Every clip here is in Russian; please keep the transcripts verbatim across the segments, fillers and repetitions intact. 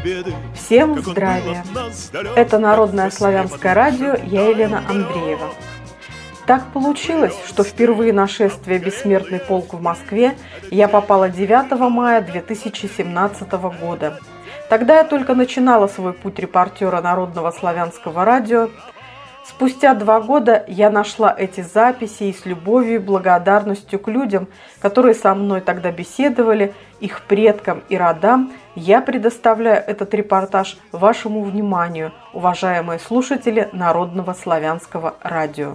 Всем здравия! Это Народное славянское радио, я Елена Андреева. Так получилось, что впервые на шествие «Бессмертный полк» в Москве я попала девятого мая две тысячи семнадцатого года. Тогда я только начинала свой путь репортера Народного славянского радио. Спустя два года я нашла эти записи и с любовью и благодарностью к людям, которые со мной тогда беседовали, их предкам и родам, я предоставляю этот репортаж вашему вниманию, уважаемые слушатели Народного славянского радио.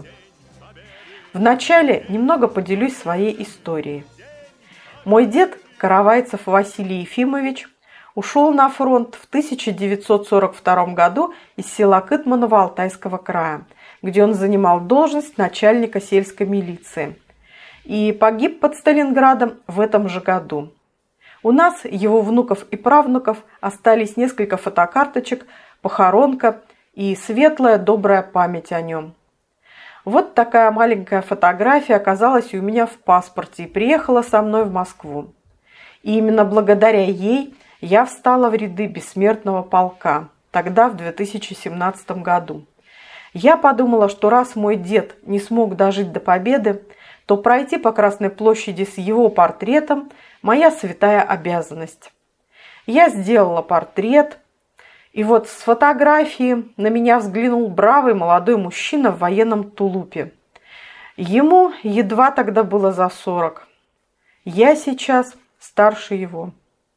Вначале немного поделюсь своей историей. Мой дед, Каравайцев Василий Ефимович, ушел на фронт в тысяча девятьсот сорок втором году из села Кытманово Алтайского края, где он занимал должность начальника сельской милиции, и погиб под Сталинградом в этом же году. У нас, его внуков и правнуков, остались несколько фотокарточек, похоронка и светлая добрая память о нем. Вот такая маленькая фотография оказалась у меня в паспорте и приехала со мной в Москву. И именно благодаря ей я встала в ряды бессмертного полка, тогда в две тысячи семнадцатом году. Я подумала, что раз мой дед не смог дожить до победы, то пройти по Красной площади с его портретом – моя святая обязанность. Я сделала портрет, и вот с фотографии на меня взглянул бравый молодой мужчина в военном тулупе. Ему едва тогда было за сорок. Я сейчас старше его.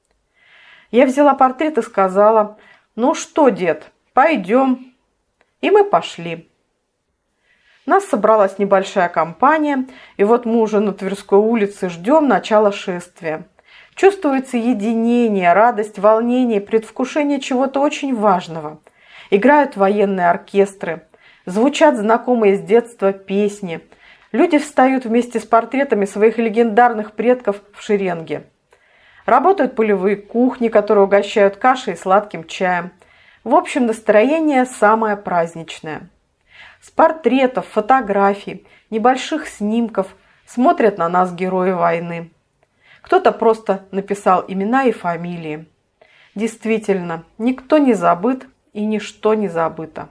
Я взяла портрет и сказала: «Ну что, дед, пойдем». И мы пошли. Нас собралась небольшая компания, и вот мы уже на Тверской улице ждем начала шествия. Чувствуется единение, радость, волнение, предвкушение чего-то очень важного. Играют военные оркестры, звучат знакомые с детства песни. Люди встают вместе с портретами своих легендарных предков в шеренге. Работают полевые кухни, которые угощают кашей и сладким чаем. В общем, настроение самое праздничное. С портретов, фотографий, небольших снимков смотрят на нас герои войны. Кто-то просто написал имена и фамилии. Действительно, никто не забыт и ничто не забыто.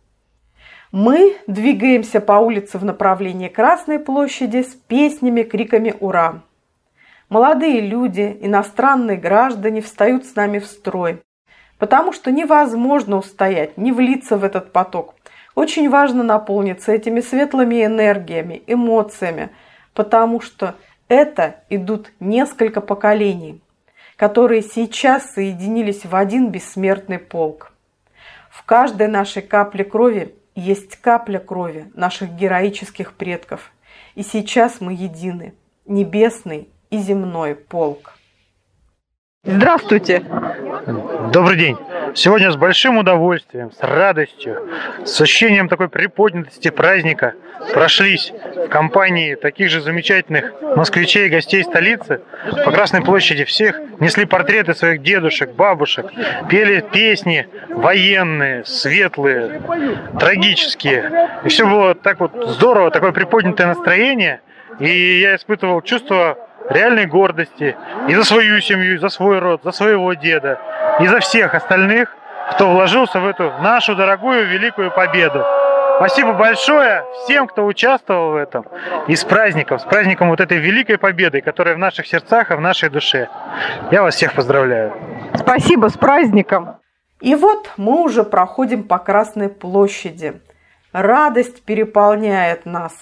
Мы двигаемся по улице в направлении Красной площади с песнями, криками «Ура!». Молодые люди, иностранные граждане встают с нами в строй, потому что невозможно устоять, не влиться в этот поток. Очень важно наполниться этими светлыми энергиями, эмоциями, потому что это идут несколько поколений, которые сейчас соединились в один бессмертный полк. В каждой нашей капле крови есть капля крови наших героических предков. И сейчас мы едины, небесный и земной полк. Здравствуйте! Добрый день! Сегодня с большим удовольствием, с радостью, с ощущением такой приподнятости праздника прошлись в компании таких же замечательных москвичей и гостей столицы по Красной площади. Всех несли портреты своих дедушек, бабушек, пели песни военные, светлые, трагические. И все было так вот здорово, такое приподнятое настроение. И я испытывал чувство реальной гордости и за свою семью, и за свой род, за своего деда, и за всех остальных, кто вложился в эту нашу дорогую великую победу. Спасибо большое всем, кто участвовал в этом. И с праздником, с праздником вот этой великой победы, которая в наших сердцах и в нашей душе. Я вас всех поздравляю. Спасибо, с праздником. И вот мы уже проходим по Красной площади. Радость переполняет нас.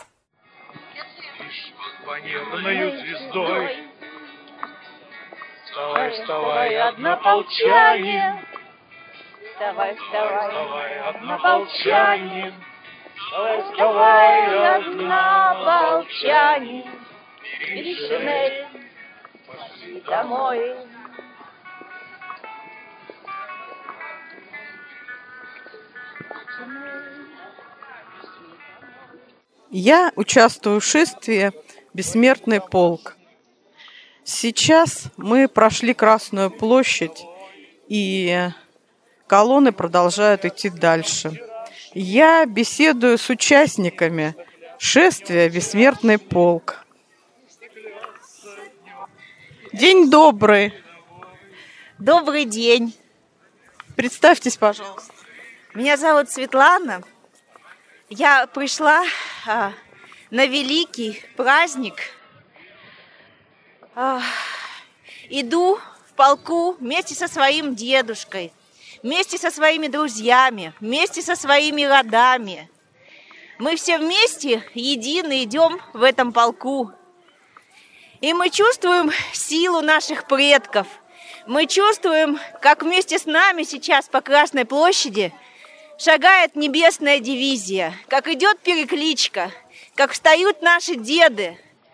Небною звездой. Вставай, вставай, однополчанин. Вставай, вставай, Вставай, однополчанин. вставай, вставай, однополчанин. Бери шинель, пошли домой. Я участвую в шествии «Бессмертный полк». Сейчас мы прошли Красную площадь, и колонны продолжают идти дальше. Я беседую с участниками шествия «Бессмертный полк». День добрый. Добрый день. Представьтесь, пожалуйста. Меня зовут Светлана. Я пришла а, на великий праздник. А, иду в полку вместе со своим дедушкой, вместе со своими друзьями, вместе со своими родами. Мы все вместе, едины, идем в этом полку. И мы чувствуем силу наших предков. Мы чувствуем, как вместе с нами сейчас по Красной площади шагает небесная дивизия, как идет перекличка, как встают наши деды,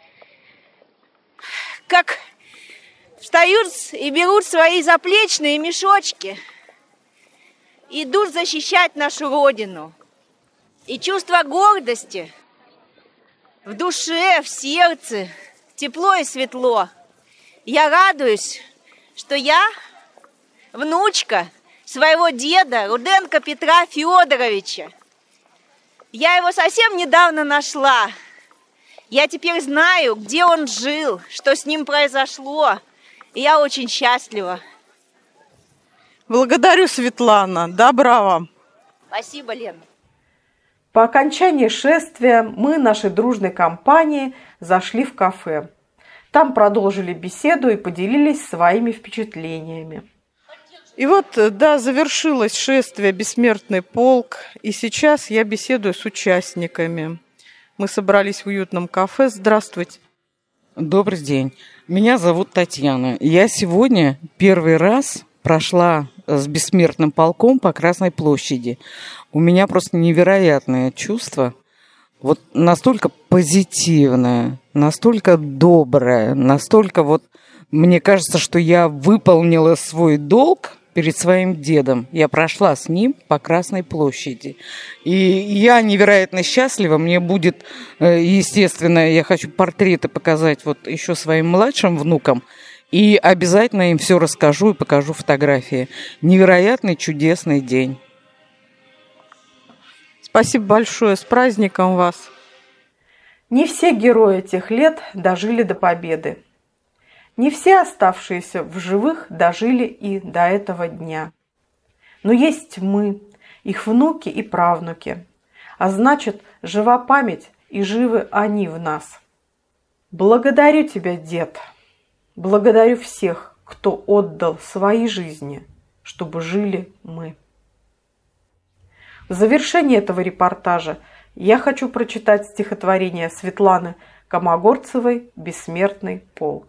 как встают и берут свои заплечные мешочки, идут защищать нашу Родину. И чувство гордости в душе, в сердце, тепло и светло. Я радуюсь, что я внучка своего деда Руденко Петра Федоровича. Я его совсем недавно нашла. Я теперь знаю, где он жил, что с ним произошло. И я очень счастлива. Благодарю, Светлана. Добра вам. Спасибо, Лена. По окончании шествия мы нашей дружной компанией зашли в кафе. Там продолжили беседу и поделились своими впечатлениями. И вот, да, завершилось шествие «Бессмертный полк», и сейчас я беседую с участниками. Мы собрались в уютном кафе. Здравствуйте. Добрый день. Меня зовут Татьяна. Я сегодня первый раз прошла с «Бессмертным полком» по Красной площади. У меня просто невероятное чувство. Вот настолько позитивное, настолько доброе, настолько вот... Мне кажется, что я выполнила свой долг перед своим дедом. Я прошла с ним по Красной площади. И я невероятно счастлива. Мне будет, естественно, я хочу портреты показать вот еще своим младшим внукам. И обязательно им все расскажу и покажу фотографии. Невероятный, чудесный день. Спасибо большое. С праздником вас. Не все герои тех лет дожили до победы. Не все оставшиеся в живых дожили и до этого дня. Но есть мы, их внуки и правнуки. А значит, жива память, и живы они в нас. Благодарю тебя, дед. Благодарю всех, кто отдал свои жизни, чтобы жили мы. В завершении этого репортажа я хочу прочитать стихотворение Светланы Комогорцевой «Бессмертный полк».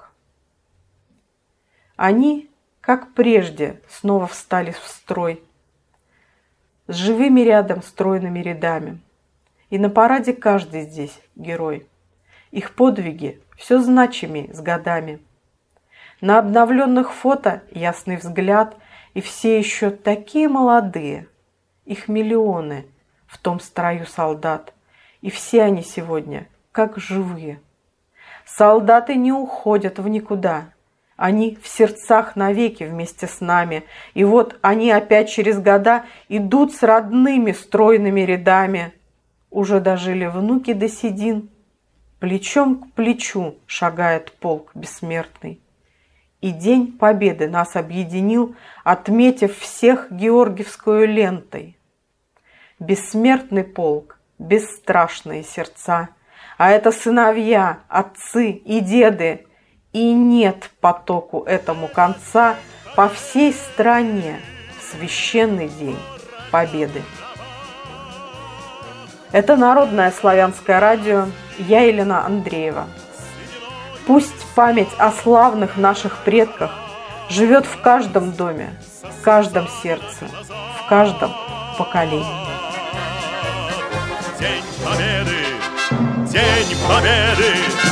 Они, как прежде, снова встали в строй, с живыми рядом стройными рядами. И на параде каждый здесь герой. Их подвиги все значимее с годами. На обновленных фото ясный взгляд, и все еще такие молодые. Их миллионы в том строю солдат, и все они сегодня как живые. Солдаты не уходят в никуда. Они в сердцах навеки вместе с нами. И вот они опять через года идут с родными стройными рядами. Уже дожили внуки до седин. Плечом к плечу шагает полк бессмертный. И День Победы нас объединил, отметив всех георгиевскую лентой. Бессмертный полк, бесстрашные сердца. А это сыновья, отцы и деды. И нет потоку этому конца по всей стране в священный День Победы. Это Народное славянское радио. Я Елена Андреева. Пусть память о славных наших предках живет в каждом доме, в каждом сердце, в каждом поколении. День Победы! День Победы!